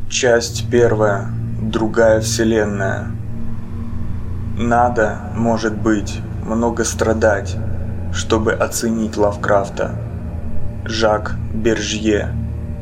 Часть первая. Другая вселенная. Надо, может быть, много страдать, чтобы оценить Лавкрафта. Жак Бержье.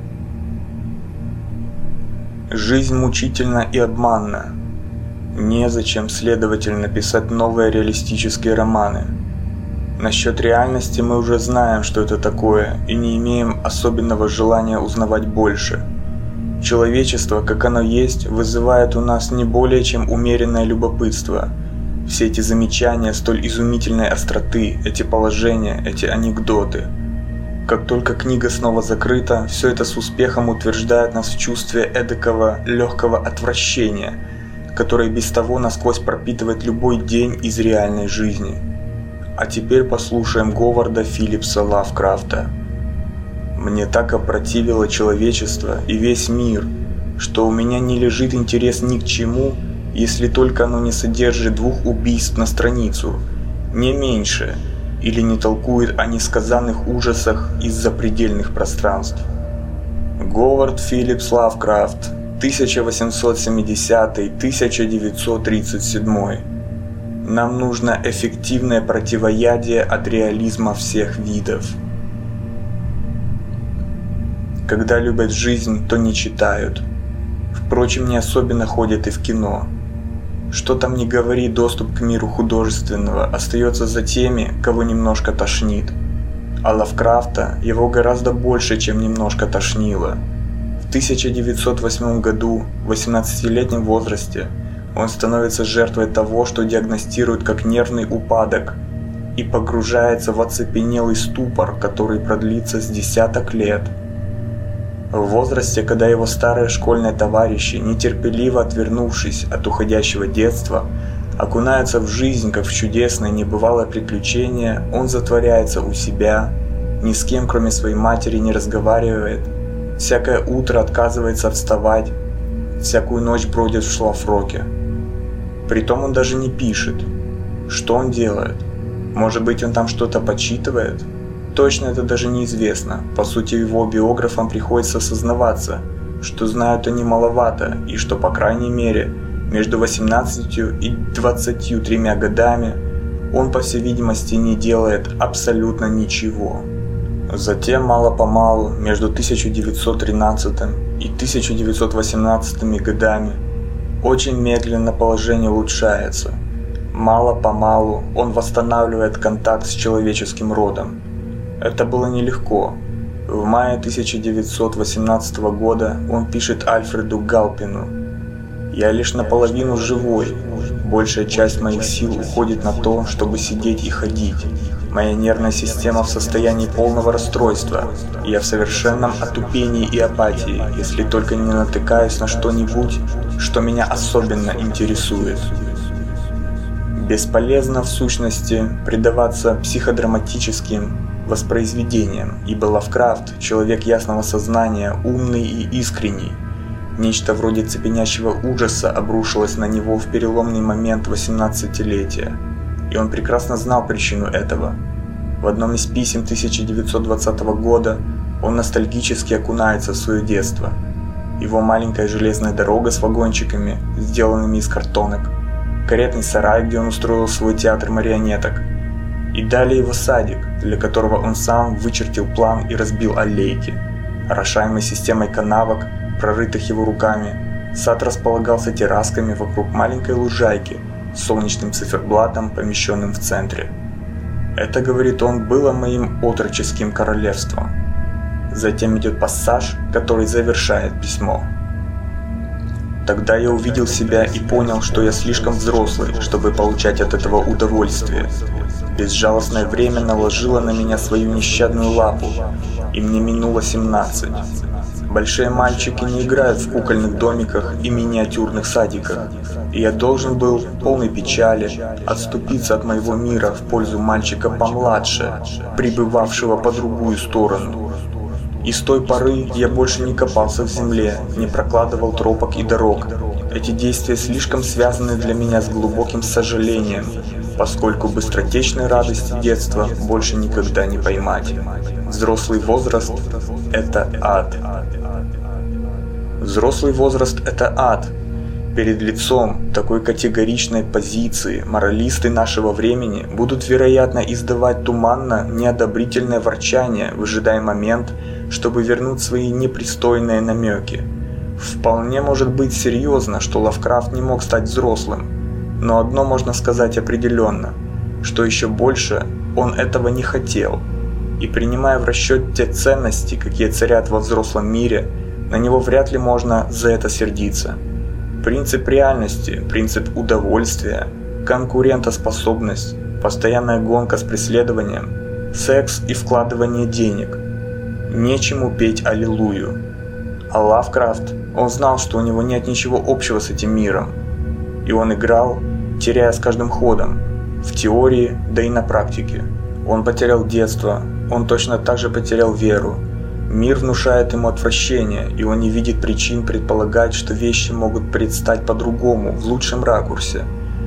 Жизнь мучительна и обманна. Незачем, следовательно, писать новые реалистические романы. Насчет реальности мы уже знаем, что это такое, и не имеем особенного желания узнавать больше. Человечество, как оно есть, вызывает у нас не более чем умеренное любопытство. Все эти замечания столь изумительной остроты, эти положения, эти анекдоты. Как только книга снова закрыта, все это с успехом утверждает нас в чувстве эдакого легкого отвращения, которое без того насквозь пропитывает любой день из реальной жизни. А теперь послушаем Говарда Филлипса Лавкрафта. Мне так опротивило человечество и весь мир, что у меня не лежит интерес ни к чему, если только оно не содержит 2 убийств на страницу, не меньше, или не толкует о несказанных ужасах из запредельных пространств. Говард Филлипс Лавкрафт, 1870-1937. Нам нужно эффективное противоядие от реализма всех видов. Когда любят жизнь, то не читают. Впрочем, не особенно ходят и в кино. Что там ни говори, доступ к миру художественного остается за теми, кого немножко тошнит. А Лавкрафта его гораздо больше, чем немножко тошнило. В 1908 году, в 18-летнем возрасте, он становится жертвой того, что диагностируют как нервный упадок, и погружается в оцепенелый ступор, который продлится с десяток лет. В возрасте, когда его старые школьные товарищи, нетерпеливо отвернувшись от уходящего детства, окунаются в жизнь, как в чудесное небывалое приключение, он затворяется у себя, ни с кем, кроме своей матери, не разговаривает, всякое утро отказывается вставать, всякую ночь бродит в шлафроке. Притом он даже не пишет. Что он делает? Может быть, он там что-то подсчитывает? Точно это даже неизвестно. По сути, его биографам приходится сознаваться, что знают они маловато, и что, по крайней мере, между 18 и 23 годами он, по всей видимости, не делает абсолютно ничего. Затем, мало-помалу, между 1913 и 1918 годами, очень медленно положение улучшается. Мало-помалу он восстанавливает контакт с человеческим родом. Это было нелегко. В мае 1918 года он пишет Альфреду Галпину: «Я лишь наполовину живой. Большая часть моих сил уходит на то, чтобы сидеть и ходить. Моя нервная система в состоянии полного расстройства, и я в совершенном отупении и апатии, если только не натыкаюсь на что-нибудь, что меня особенно интересует». Бесполезно, в сущности, предаваться психодраматическим воспроизведением, ибо Лавкрафт – человек ясного сознания, умный и искренний. Нечто вроде цепенящего ужаса обрушилось на него в переломный момент 18-летия, и он прекрасно знал причину этого. В одном из писем 1920 года он ностальгически окунается в свое детство. Его маленькая железная дорога с вагончиками, сделанными из картонок, каретный сарай, где он устроил свой театр марионеток, и далее его садик, для которого он сам вычертил план и разбил аллейки. Орошаемый системой канавок, прорытых его руками, сад располагался террасками вокруг маленькой лужайки с солнечным циферблатом, помещенным в центре. Это, говорит он, было моим отроческим королевством. Затем идет пассаж, который завершает письмо. Тогда я увидел себя и понял, что я слишком взрослый, чтобы получать от этого удовольствие. Безжалостное время наложило на меня свою нещадную лапу, и мне минуло 17. Большие мальчики не играют в кукольных домиках и миниатюрных садиках, и я должен был, полный печали, отступиться от моего мира в пользу мальчика помладше, пребывавшего по другую сторону. И с той поры я больше не копался в земле, не прокладывал тропок и дорог. Эти действия слишком связаны для меня с глубоким сожалением, поскольку быстротечной радости детства больше никогда не поймать. Взрослый возраст – это ад. Взрослый возраст – это ад. Перед лицом такой категоричной позиции моралисты нашего времени будут, вероятно, издавать туманно неодобрительное ворчание, выжидая момент, чтобы вернуть свои непристойные намеки. Вполне может быть серьезно, что Лавкрафт не мог стать взрослым, но одно можно сказать определенно, что еще больше он этого не хотел. И принимая в расчет те ценности, какие царят во взрослом мире, на него вряд ли можно за это сердиться. Принцип реальности, принцип удовольствия, конкурентоспособность, постоянная гонка с преследованием, секс и вкладывание денег. Нечему петь аллилуйю. А Лавкрафт, он знал, что у него нет ничего общего с этим миром. И он играл, теряя с каждым ходом, в теории, да и на практике. Он потерял детство, он точно так же потерял веру. Мир внушает ему отвращение, и он не видит причин предполагать, что вещи могут предстать по-другому, в лучшем ракурсе.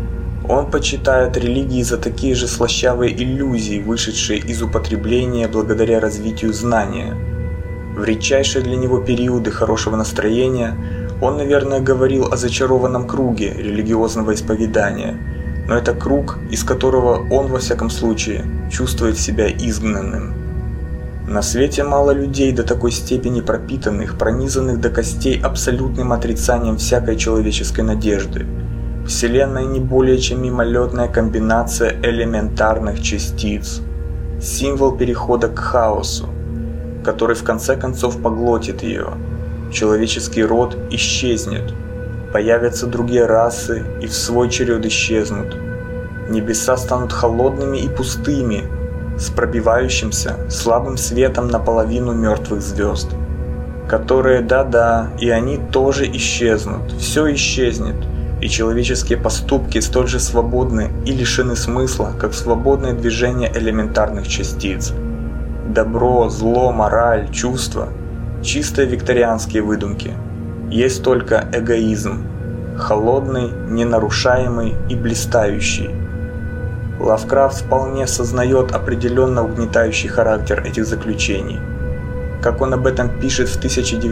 Он почитает религии за такие же слащавые иллюзии, вышедшие из употребления благодаря развитию знания. В редчайшие для него периоды хорошего настроения он, наверное, говорил о зачарованном круге религиозного исповедания, но это круг, из которого он, во всяком случае, чувствует себя изгнанным. На свете мало людей до такой степени пропитанных, пронизанных до костей абсолютным отрицанием всякой человеческой надежды. Вселенная не более чем мимолетная комбинация элементарных частиц, символ перехода к хаосу, который в конце концов поглотит ее. Человеческий род исчезнет, появятся другие расы и в свой черед исчезнут. Небеса станут холодными и пустыми, с пробивающимся слабым светом наполовину мертвых звезд, которые, да-да, и они тоже исчезнут, все исчезнет, и человеческие поступки столь же свободны и лишены смысла, как свободное движение элементарных частиц. Добро, зло, мораль, чувства – чистые викторианские выдумки. Есть только эгоизм, холодный, ненарушаемый и блистающий. Лавкрафт вполне сознает определенно угнетающий характер этих заключений. Как он об этом пишет в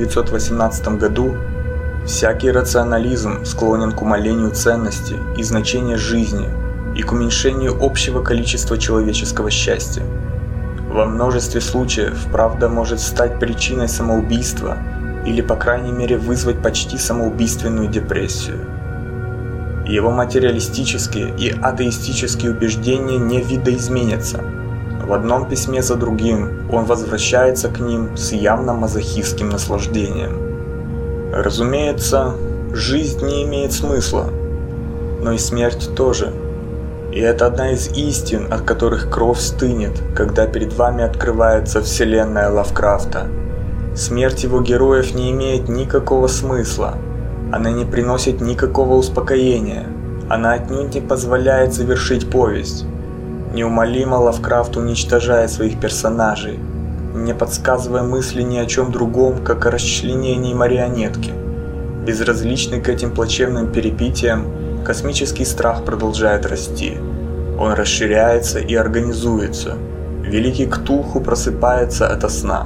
1918 году, всякий рационализм склонен к умалению ценности и значения жизни и к уменьшению общего количества человеческого счастья. Во множестве случаев правда может стать причиной самоубийства или, по крайней мере, вызвать почти самоубийственную депрессию. Его материалистические и атеистические убеждения не видоизменятся. В одном письме за другим он возвращается к ним с явно мазохистским наслаждением. Разумеется, жизнь не имеет смысла, но и смерть тоже. И это одна из истин, от которых кровь стынет, когда перед вами открывается вселенная Лавкрафта. Смерть его героев не имеет никакого смысла. Она не приносит никакого успокоения. Она отнюдь не позволяет завершить повесть. Неумолимо Лавкрафт уничтожает своих персонажей, не подсказывая мысли ни о чем другом, как о расчленении марионетки. Безразличный к этим плачевным перипетиям, космический страх продолжает расти. Он расширяется и организуется. Великий Ктулху просыпается ото сна.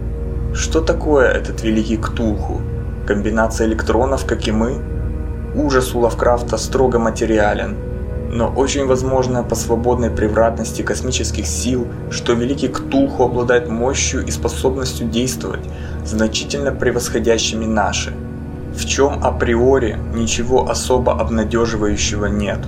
Что такое этот великий Ктулху? Комбинация электронов, как и мы? Ужас у Лавкрафта строго материален, но очень возможно по свободной превратности космических сил, что великий Ктулху обладает мощью и способностью действовать, значительно превосходящими наши, в чем априори ничего особо обнадеживающего нет.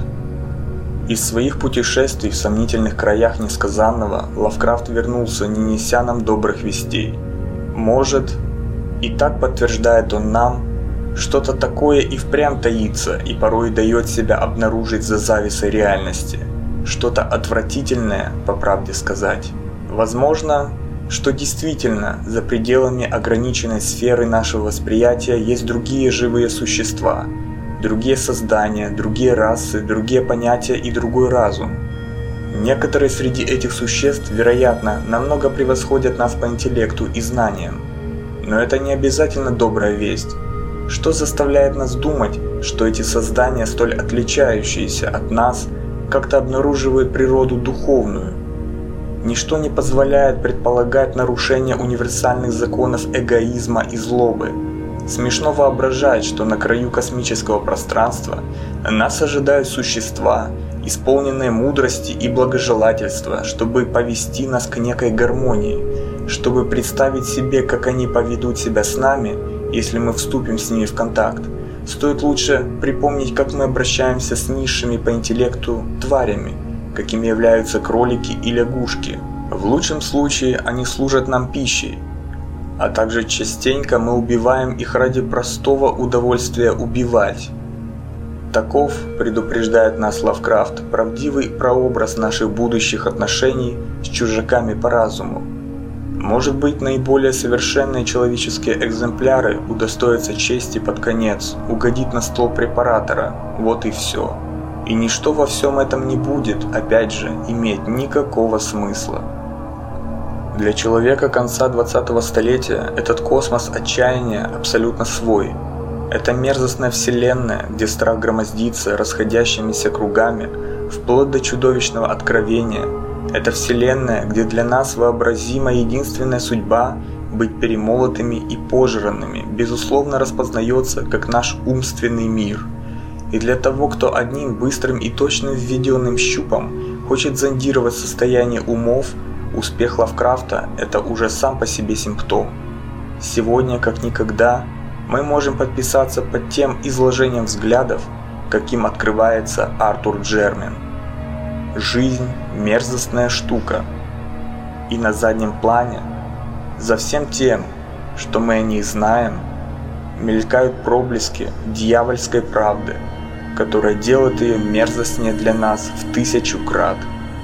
Из своих путешествий в сомнительных краях несказанного Лавкрафт вернулся, не неся нам добрых вестей. Может, и так подтверждает он нам, что-то такое и впрямь таится и порой дает себя обнаружить за завесой реальности. Что-то отвратительное, по правде сказать. Возможно, что действительно за пределами ограниченной сферы нашего восприятия есть другие живые существа, другие создания, другие расы, другие понятия и другой разум. Некоторые среди этих существ, вероятно, намного превосходят нас по интеллекту и знаниям. Но это не обязательно добрая весть. Что заставляет нас думать, что эти создания, столь отличающиеся от нас, как-то обнаруживают природу духовную? Ничто не позволяет предполагать нарушение универсальных законов эгоизма и злобы. Смешно воображать, что на краю космического пространства нас ожидают существа, исполненные мудрости и благожелательства, чтобы повести нас к некой гармонии, чтобы представить себе, как они поведут себя с нами, если мы вступим с ними в контакт. Стоит лучше припомнить, как мы обращаемся с низшими по интеллекту тварями, какими являются кролики и лягушки. В лучшем случае они служат нам пищей, а также частенько мы убиваем их ради простого удовольствия убивать. Таков, предупреждает нас Лавкрафт, правдивый прообраз наших будущих отношений с чужаками по разуму. Может быть, наиболее совершенные человеческие экземпляры удостоятся чести под конец, угодить на стол препаратора, вот и все. И ничто во всем этом не будет, опять же, иметь никакого смысла. Для человека конца 20-го столетия этот космос отчаяния абсолютно свой. Это мерзостная вселенная, где страх громоздится расходящимися кругами, вплоть до чудовищного откровения. Это вселенная, где для нас вообразима единственная судьба быть перемолотыми и пожранными, безусловно распознается как наш умственный мир. И для того, кто одним быстрым и точным введенным щупом хочет зондировать состояние умов, успех Лавкрафта – это уже сам по себе симптом. Сегодня, как никогда, мы можем подписаться под тем изложением взглядов, каким открывается Артур Джермен. Жизнь – мерзостная штука. И на заднем плане, за всем тем, что мы о ней знаем, мелькают проблески дьявольской правды, которая делает ее мерзостнее для нас в 1000 крат.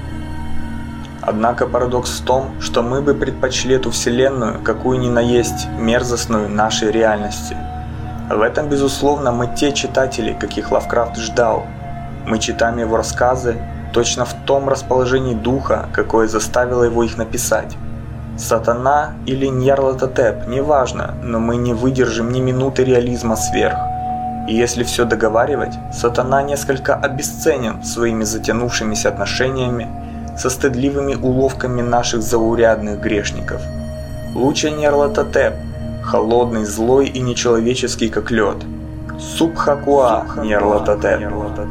Однако парадокс в том, что мы бы предпочли эту вселенную, какую ни на есть, мерзостную нашей реальности. В этом, безусловно, мы те читатели, каких Лавкрафт ждал. Мы читаем его рассказы точно в том расположении духа, какое заставило его их написать. Сатана или Ньярлатотеп, неважно, но мы не выдержим ни минуты реализма сверх. И если все договаривать, Сатана несколько обесценен своими затянувшимися отношениями со стыдливыми уловками наших заурядных грешников. Лучше Ньярлатотеп, холодный, злой и нечеловеческий, как лед. Субхакуа Ньярлатотеп.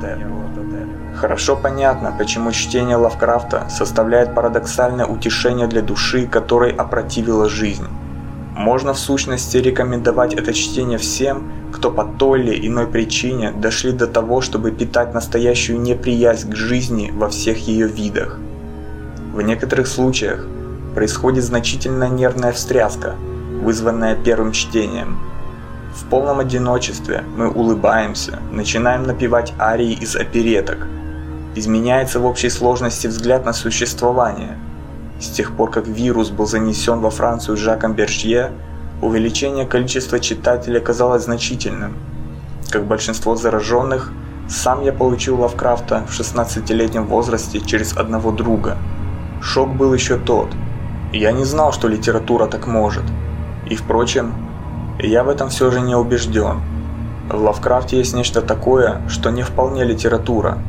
Хорошо понятно, почему чтение Лавкрафта составляет парадоксальное утешение для души, которой опротивила жизнь. Можно в сущности рекомендовать это чтение всем, кто по той или иной причине дошли до того, чтобы питать настоящую неприязнь к жизни во всех ее видах. В некоторых случаях происходит значительная нервная встряска, вызванная первым чтением. В полном одиночестве мы улыбаемся, начинаем напевать арии из опереток. Изменяется в общей сложности взгляд на существование. С тех пор, как вирус был занесен во Францию Жаком Бершье, увеличение количества читателей оказалось значительным. Как большинство зараженных, сам я получил Лавкрафта в 16-летнем возрасте через одного друга. Шок был еще тот. Я не знал, что литература так может. И, впрочем, я в этом все же не убежден. В Лавкрафте есть нечто такое, что не вполне литература.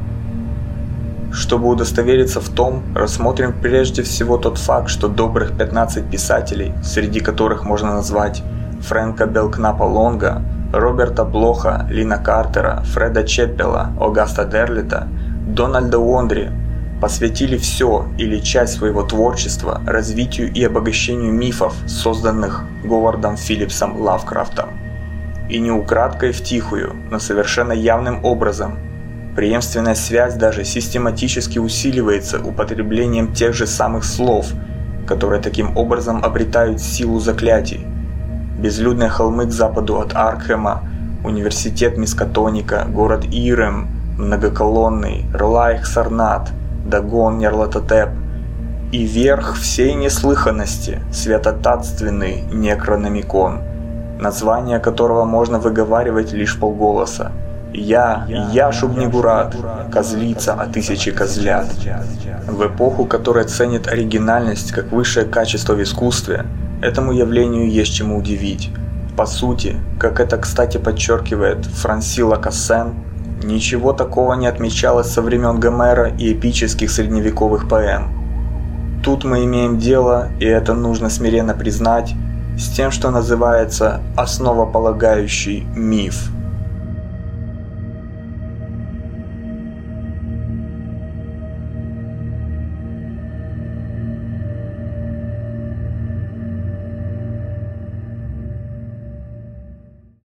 Чтобы удостовериться в том, рассмотрим прежде всего тот факт, что добрых 15 писателей, среди которых можно назвать Фрэнка Белкнапа Лонга, Роберта Блоха, Лина Картера, Фреда Чеппела, Огаста Дерлита, Дональда Уондри, посвятили все или часть своего творчества развитию и обогащению мифов, созданных Говардом Филлипсом Лавкрафтом. И не украдкой втихую, но совершенно явным образом. Преемственная связь даже систематически усиливается употреблением тех же самых слов, которые таким образом обретают силу заклятий. Безлюдные холмы к западу от Аркхема, университет Мискатоника, город Ирем, многоколонный, Рлайх-Сарнат, Дагон Ньярлатотеп и верх всей неслыханности, святотатственный Некрономикон, название которого можно выговаривать лишь полголоса. Я Шубнигурат, козлица о 1000 козлят. В эпоху, которая ценит оригинальность как высшее качество в искусстве, этому явлению есть чему удивить. По сути, как это, кстати, подчеркивает Франсила Кассен, ничего такого не отмечалось со времен Гомера и эпических средневековых поэм. Тут мы имеем дело, и это нужно смиренно признать, с тем, что называется основополагающий миф.